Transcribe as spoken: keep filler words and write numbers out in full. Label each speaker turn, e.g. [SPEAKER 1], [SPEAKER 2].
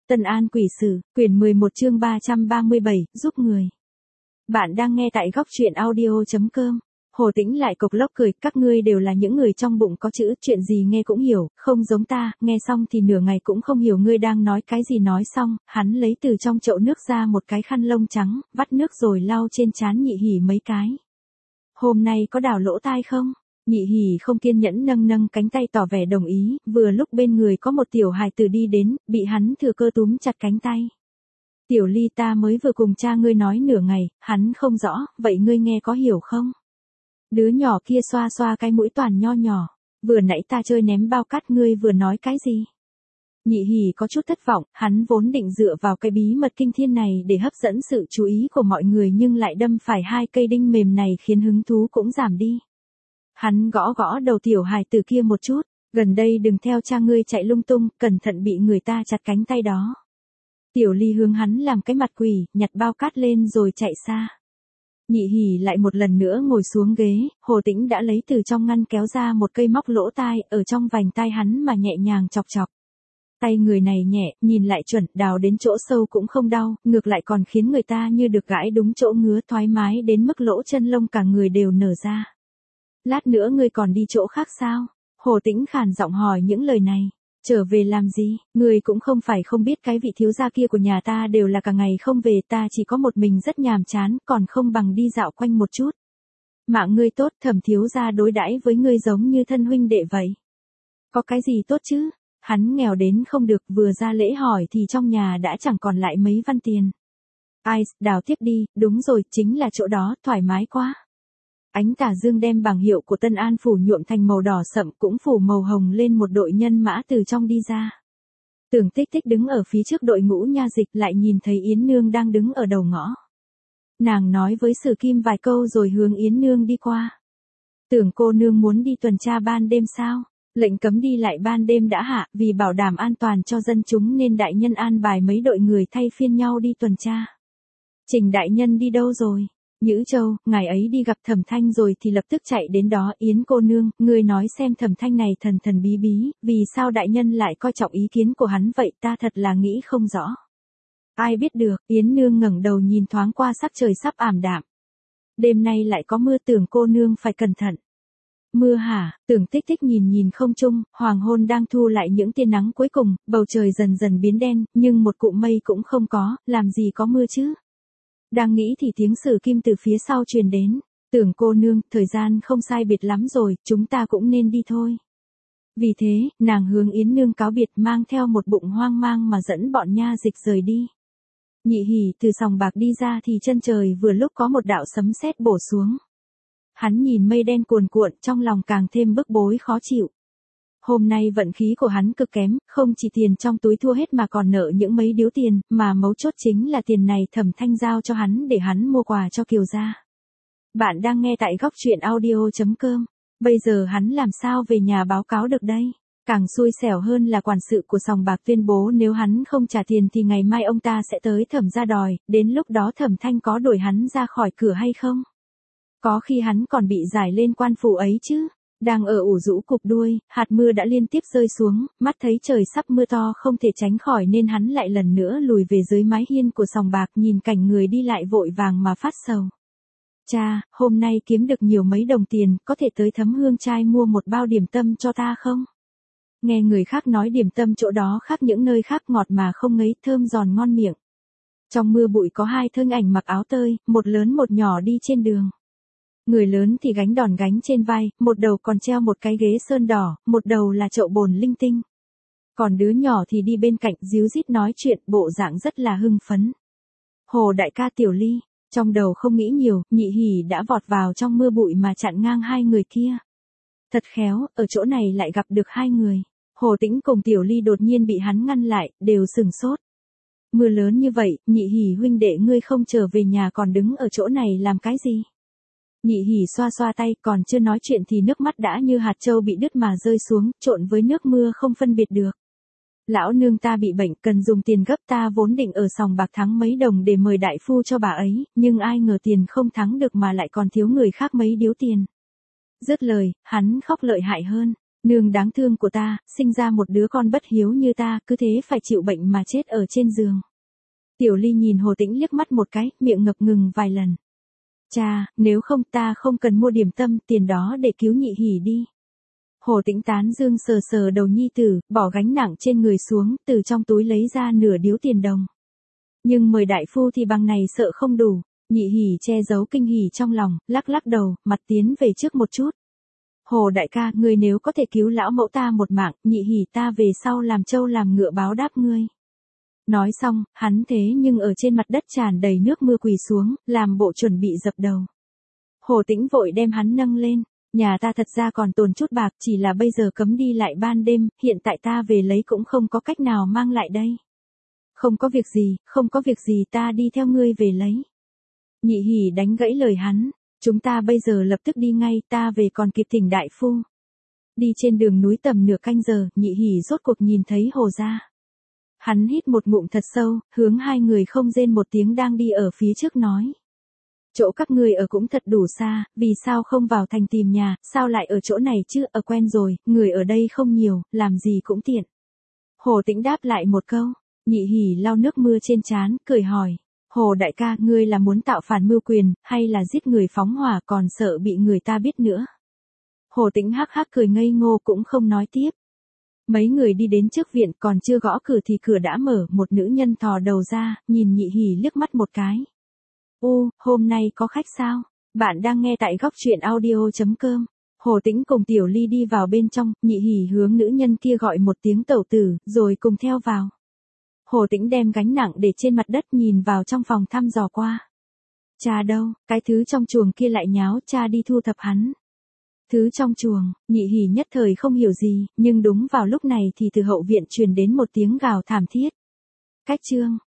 [SPEAKER 1] Tân An Quỷ Sử, quyển mười một chương ba trăm ba mươi bảy, giúp người. Bạn đang nghe tại góc truyện audio chấm com. Hồ Tĩnh lại cộc lốc cười, các ngươi đều là những người trong bụng có chữ, chuyện gì nghe cũng hiểu, không giống ta, nghe xong thì nửa ngày cũng không hiểu ngươi đang nói cái gì. Nói xong, hắn lấy từ trong chậu nước ra một cái khăn lông trắng, vắt nước rồi lau trên trán Nhị Hỉ mấy cái. Hôm nay có đào lỗ tai không? Nhị Hỉ không kiên nhẫn nâng nâng cánh tay tỏ vẻ đồng ý, vừa lúc bên người có một tiểu hài tử đi đến, bị hắn thừa cơ túm chặt cánh tay. Tiểu Ly, ta mới vừa cùng cha ngươi nói nửa ngày, hắn không rõ, vậy ngươi nghe có hiểu không? Đứa nhỏ kia xoa xoa cái mũi toàn nho nhỏ, vừa nãy ta chơi ném bao cát, ngươi vừa nói cái gì? Nhị Hỉ có chút thất vọng, hắn vốn định dựa vào cái bí mật kinh thiên này để hấp dẫn sự chú ý của mọi người nhưng lại đâm phải hai cây đinh mềm này khiến hứng thú cũng giảm đi. Hắn gõ gõ đầu tiểu hài tử kia một chút, gần đây đừng theo cha ngươi chạy lung tung, cẩn thận bị người ta chặt cánh tay đó. Tiểu Ly hướng hắn làm cái mặt quỷ, nhặt bao cát lên rồi chạy xa. Nhị Hỉ lại một lần nữa ngồi xuống ghế, Hồ Tĩnh đã lấy từ trong ngăn kéo ra một cây móc lỗ tai, ở trong vành tai hắn mà nhẹ nhàng chọc chọc. Tay người này nhẹ, nhìn lại chuẩn, đào đến chỗ sâu cũng không đau, ngược lại còn khiến người ta như được gãi đúng chỗ ngứa, thoải mái đến mức lỗ chân lông cả người đều nở ra. Lát nữa ngươi còn đi chỗ khác sao? Hồ Tĩnh khàn giọng hỏi những lời này. Trở về làm gì? Ngươi cũng không phải không biết cái vị thiếu gia kia của nhà ta đều là cả ngày không về, ta chỉ có một mình rất nhàm chán, còn không bằng đi dạo quanh một chút. Mạng ngươi tốt, Thẩm thiếu gia đối đãi với ngươi giống như thân huynh đệ vậy. Có cái gì tốt chứ? Hắn nghèo đến không được, vừa ra lễ hỏi thì trong nhà đã chẳng còn lại mấy văn tiền. Ai, đào tiếp đi, đúng rồi, chính là chỗ đó, thoải mái quá. Ánh tà dương đem bảng hiệu của Tân An phủ nhuộm thành màu đỏ sậm, cũng phủ màu hồng lên một đội nhân mã từ trong đi ra. Tưởng Tích Tích đứng ở phía trước đội ngũ nha dịch, lại nhìn thấy Yến Nương đang đứng ở đầu ngõ. Nàng nói với Sử Kim vài câu rồi hướng Yến Nương đi qua. Tưởng cô nương muốn đi tuần tra ban đêm sao? Lệnh cấm đi lại ban đêm đã hạ, vì bảo đảm an toàn cho dân chúng nên đại nhân an bài mấy đội người thay phiên nhau đi tuần tra. Trình đại nhân đi đâu rồi? Nhữ Châu, ngài ấy đi gặp Thẩm Thanh rồi thì lập tức chạy đến đó. Yến cô nương, ngươi nói xem Thẩm Thanh này thần thần bí bí, vì sao đại nhân lại coi trọng ý kiến của hắn vậy, ta thật là nghĩ không rõ. Ai biết được, Yến Nương ngẩng đầu nhìn thoáng qua sắc trời sắp ảm đạm. Đêm nay lại có mưa, Tưởng cô nương phải cẩn thận. Mưa hả? Tưởng Tích Tích nhìn nhìn không trung, hoàng hôn đang thu lại những tia nắng cuối cùng, bầu trời dần dần biến đen, nhưng một cụm mây cũng không có, làm gì có mưa chứ? Đang nghĩ thì tiếng Sử Kim từ phía sau truyền đến. Tưởng cô nương, thời gian không sai biệt lắm rồi, chúng ta cũng nên đi thôi. Vì thế, nàng hướng Yến Nương cáo biệt, mang theo một bụng hoang mang mà dẫn bọn nha dịch rời đi. Nhị Hỉ từ sòng bạc đi ra thì chân trời vừa lúc có một đạo sấm sét bổ xuống. Hắn nhìn mây đen cuồn cuộn, trong lòng càng thêm bức bối khó chịu. Hôm nay vận khí của hắn cực kém, không chỉ tiền trong túi thua hết mà còn nợ những mấy điếu tiền, mà mấu chốt chính là tiền này Thẩm Thanh giao cho hắn để hắn mua quà cho Kiều gia. Bạn đang nghe tại góc truyện audio chấm com. Bây giờ hắn làm sao về nhà báo cáo được đây? Càng xui xẻo hơn là quản sự của sòng bạc tuyên bố nếu hắn không trả tiền thì ngày mai ông ta sẽ tới Thẩm gia đòi, đến lúc đó Thẩm Thanh có đuổi hắn ra khỏi cửa hay không? Có khi hắn còn bị giải lên quan phủ ấy chứ. Đang ở ủ rũ cụp đuôi, hạt mưa đã liên tiếp rơi xuống, mắt thấy trời sắp mưa to không thể tránh khỏi nên hắn lại lần nữa lùi về dưới mái hiên của sòng bạc, nhìn cảnh người đi lại vội vàng mà phát sầu. Cha, hôm nay kiếm được nhiều mấy đồng tiền, có thể tới Thấm Hương Trai mua một bao điểm tâm cho ta không? Nghe người khác nói điểm tâm chỗ đó khác những nơi khác, ngọt mà không ngấy, thơm giòn ngon miệng. Trong mưa bụi có hai thân ảnh mặc áo tơi, một lớn một nhỏ đi trên đường. Người lớn thì gánh đòn gánh trên vai, một đầu còn treo một cái ghế sơn đỏ, một đầu là chậu bồn linh tinh. Còn đứa nhỏ thì đi bên cạnh díu dít nói chuyện, bộ dạng rất là hưng phấn. Hồ đại ca, Tiểu Ly, trong đầu không nghĩ nhiều, Nhị Hỉ đã vọt vào trong mưa bụi mà chặn ngang hai người kia. Thật khéo, ở chỗ này lại gặp được hai người. Hồ Tĩnh cùng Tiểu Ly đột nhiên bị hắn ngăn lại, đều sừng sốt. Mưa lớn như vậy, Nhị Hỉ huynh đệ ngươi không trở về nhà còn đứng ở chỗ này làm cái gì? Nhị Hỉ xoa xoa tay, còn chưa nói chuyện thì nước mắt đã như hạt châu bị đứt mà rơi xuống, trộn với nước mưa không phân biệt được. Lão nương ta bị bệnh, cần dùng tiền gấp, ta vốn định ở sòng bạc thắng mấy đồng để mời đại phu cho bà ấy, nhưng ai ngờ tiền không thắng được mà lại còn thiếu người khác mấy điếu tiền. Dứt lời, hắn khóc lợi hại hơn. Nương đáng thương của ta, sinh ra một đứa con bất hiếu như ta, cứ thế phải chịu bệnh mà chết ở trên giường. Tiểu Ly nhìn Hồ Tĩnh liếc mắt một cái, miệng ngập ngừng vài lần. Cha, nếu không ta không cần mua điểm tâm, tiền đó để cứu nhị hỉ đi. Hồ Tĩnh tán dương sờ sờ đầu nhi tử, bỏ gánh nặng trên người xuống, từ trong túi lấy ra nửa điếu tiền đồng. Nhưng mời đại phu thì bằng này sợ không đủ. Nhị hỉ che giấu kinh hỉ trong lòng, lắc lắc đầu, mặt tiến về trước một chút. Hồ đại ca, ngươi nếu có thể cứu lão mẫu ta một mạng, nhị hỉ ta về sau làm trâu làm ngựa báo đáp ngươi. Nói xong, hắn thế nhưng ở trên mặt đất tràn đầy nước mưa quỳ xuống, làm bộ chuẩn bị dập đầu. Hồ Tĩnh vội đem hắn nâng lên. Nhà ta thật ra còn tồn chút bạc, chỉ là bây giờ cấm đi lại ban đêm, hiện tại ta về lấy cũng không có cách nào mang lại đây. Không có việc gì, không có việc gì, ta đi theo ngươi về lấy. Nhị hỉ đánh gãy lời hắn. Chúng ta bây giờ lập tức đi ngay, ta về còn kịp thỉnh đại phu. Đi trên đường núi tầm nửa canh giờ, nhị hỉ rốt cuộc nhìn thấy Hồ gia. Hắn hít một ngụm thật sâu, hướng hai người không rên một tiếng đang đi ở phía trước nói. Chỗ các ngươi ở cũng thật đủ xa, vì sao không vào thành tìm nhà, sao lại ở chỗ này chứ, ở quen rồi, người ở đây không nhiều, làm gì cũng tiện. Hồ Tĩnh đáp lại một câu, nhị hỉ lau nước mưa trên trán, cười hỏi. Hồ đại ca, ngươi là muốn tạo phản mưu quyền, hay là giết người phóng hỏa còn sợ bị người ta biết nữa? Hồ Tĩnh hắc hắc cười ngây ngô cũng không nói tiếp. Mấy người đi đến trước viện còn chưa gõ cửa thì cửa đã mở, một nữ nhân thò đầu ra, nhìn nhị hỉ liếc mắt một cái. U, hôm nay có khách sao? Bạn đang nghe tại góc truyện audio chấm com. Hồ Tĩnh cùng Tiểu Ly đi vào bên trong, nhị hỉ hướng nữ nhân kia gọi một tiếng tẩu tử, rồi cùng theo vào. Hồ Tĩnh đem gánh nặng để trên mặt đất nhìn vào trong phòng thăm dò qua. Cha đâu, cái thứ trong chuồng kia lại nháo, cha đi thu thập hắn. Thứ trong chuồng, nhị hỉ nhất thời không hiểu gì, nhưng đúng vào lúc này thì từ hậu viện truyền đến một tiếng gào thảm thiết. Cách chương.